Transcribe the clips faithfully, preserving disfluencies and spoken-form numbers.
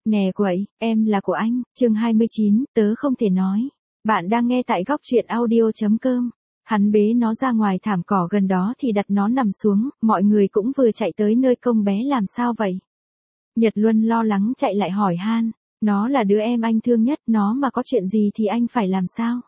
Nè quậy, em là của anh, chương hai mươi chín, tớ không thể nói. Bạn đang nghe tại góc truyện audio.com. Hắn bế nó ra ngoài thảm cỏ gần đó thì đặt nó nằm xuống, mọi người cũng vừa chạy tới nơi công bé làm sao vậy. Nhật Luân lo lắng chạy lại hỏi han, nó là đứa em anh thương nhất, nó mà có chuyện gì thì anh phải làm sao?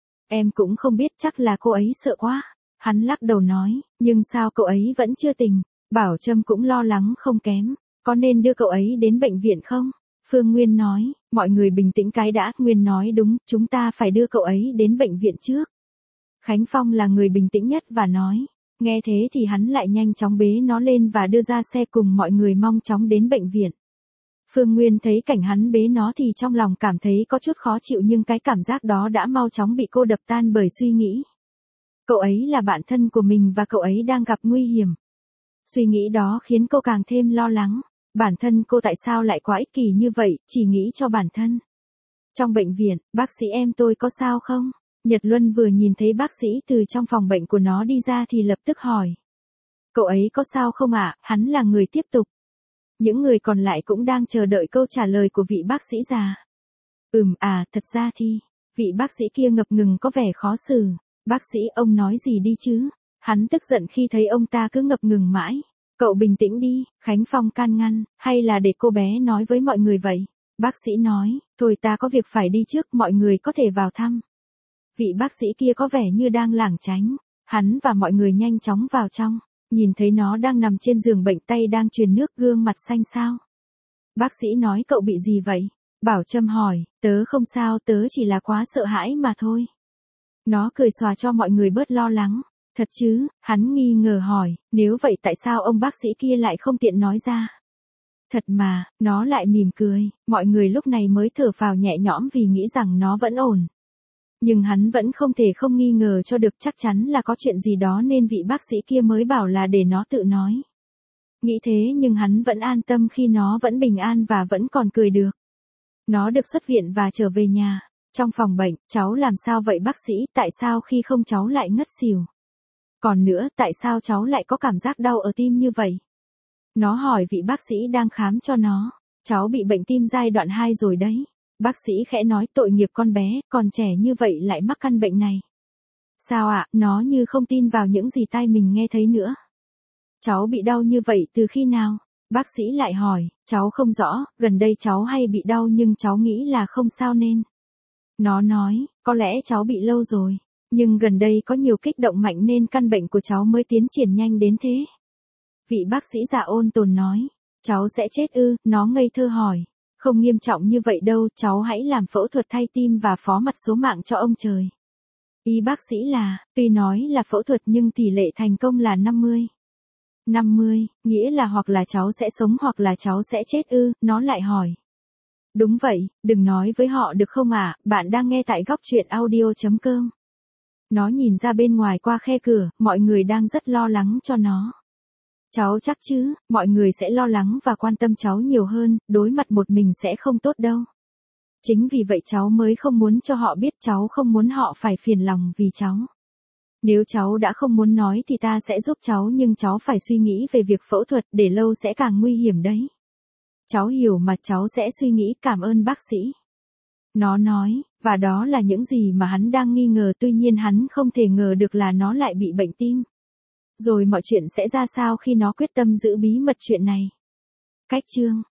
Em cũng không biết, chắc là cô ấy sợ quá. Hắn lắc đầu nói, nhưng sao cậu ấy vẫn chưa tỉnh? Bảo Trâm cũng lo lắng không kém, có nên đưa cậu ấy đến bệnh viện không? Phương Nguyên nói, mọi người bình tĩnh cái đã, Nguyên nói đúng, chúng ta phải đưa cậu ấy đến bệnh viện trước. Khánh Phong là người bình tĩnh nhất và nói, nghe thế thì hắn lại nhanh chóng bế nó lên và đưa ra xe cùng mọi người mong chóng đến bệnh viện. Phương Nguyên thấy cảnh hắn bế nó thì trong lòng cảm thấy có chút khó chịu, nhưng cái cảm giác đó đã mau chóng bị cô đập tan bởi suy nghĩ. Cậu ấy là bạn thân của mình và cậu ấy đang gặp nguy hiểm. Suy nghĩ đó khiến cô càng thêm lo lắng. Bản thân cô tại sao lại quá ích kỷ như vậy, chỉ nghĩ cho bản thân. Trong bệnh viện, bác sĩ em tôi có sao không? Nhật Luân vừa nhìn thấy bác sĩ từ trong phòng bệnh của nó đi ra thì lập tức hỏi. Cậu ấy có sao không ạ? À? Hắn là người tiếp tục. Những người còn lại cũng đang chờ đợi câu trả lời của vị bác sĩ già. Ừm à, thật ra thì, vị bác sĩ kia ngập ngừng có vẻ khó xử. Bác sĩ, ông nói gì đi chứ? Hắn tức giận khi thấy ông ta cứ ngập ngừng mãi. Cậu bình tĩnh đi, Khánh Phong can ngăn, hay là để cô bé nói với mọi người vậy? Bác sĩ nói, thôi ta có việc phải đi trước, mọi người có thể vào thăm. Vị bác sĩ kia có vẻ như đang lảng tránh, hắn và mọi người nhanh chóng vào trong, nhìn thấy nó đang nằm trên giường bệnh, tay đang truyền nước, gương mặt xanh xao. Bác sĩ nói, cậu bị gì vậy? Bảo Trâm hỏi, tớ không sao, tớ chỉ là quá sợ hãi mà thôi. Nó cười xòa cho mọi người bớt lo lắng. Thật chứ? Hắn nghi ngờ hỏi, nếu vậy tại sao ông bác sĩ kia lại không tiện nói ra? Thật mà, nó lại mỉm cười, mọi người lúc này mới thở phào nhẹ nhõm vì nghĩ rằng nó vẫn ổn. Nhưng hắn vẫn không thể không nghi ngờ cho được, chắc chắn là có chuyện gì đó nên vị bác sĩ kia mới bảo là để nó tự nói. Nghĩ thế nhưng hắn vẫn an tâm khi nó vẫn bình an và vẫn còn cười được. Nó được xuất viện và trở về nhà. Trong phòng bệnh, cháu làm sao vậy bác sĩ, tại sao khi không cháu lại ngất xỉu? Còn nữa, tại sao cháu lại có cảm giác đau ở tim như vậy? Nó hỏi vị bác sĩ đang khám cho nó. Cháu bị bệnh tim giai đoạn hai rồi đấy. Bác sĩ khẽ nói, tội nghiệp con bé, còn trẻ như vậy lại mắc căn bệnh này. Sao ạ? À? Nó như không tin vào những gì tai mình nghe thấy nữa. Cháu bị đau như vậy từ khi nào? Bác sĩ lại hỏi, cháu không rõ, gần đây cháu hay bị đau nhưng cháu nghĩ là không sao nên. Nó nói, có lẽ cháu bị lâu rồi. Nhưng gần đây có nhiều kích động mạnh nên căn bệnh của cháu mới tiến triển nhanh đến thế. Vị bác sĩ già ôn tồn nói, cháu sẽ chết ư? Nó ngây thơ hỏi, không nghiêm trọng như vậy đâu, cháu hãy làm phẫu thuật thay tim và phó mặc số mạng cho ông trời. Y bác sĩ là, tuy nói là phẫu thuật nhưng tỷ lệ thành công là năm mươi. năm mươi, nghĩa là hoặc là cháu sẽ sống hoặc là cháu sẽ chết ư? Nó lại hỏi. Đúng vậy, đừng nói với họ được không ạ? À? Bạn đang nghe tại góc truyện audio.com. Nó nhìn ra bên ngoài qua khe cửa, mọi người đang rất lo lắng cho nó. Cháu chắc chứ, mọi người sẽ lo lắng và quan tâm cháu nhiều hơn, đối mặt một mình sẽ không tốt đâu. Chính vì vậy cháu mới không muốn cho họ biết, cháu không muốn họ phải phiền lòng vì cháu. Nếu cháu đã không muốn nói thì ta sẽ giúp cháu, nhưng cháu phải suy nghĩ về việc phẫu thuật, để lâu sẽ càng nguy hiểm đấy. Cháu hiểu mà, cháu sẽ suy nghĩ, cảm ơn bác sĩ. Nó nói, và đó là những gì mà hắn đang nghi ngờ, tuy nhiên hắn không thể ngờ được là nó lại bị bệnh tim. Rồi mọi chuyện sẽ ra sao khi nó quyết tâm giữ bí mật chuyện này. Cách chương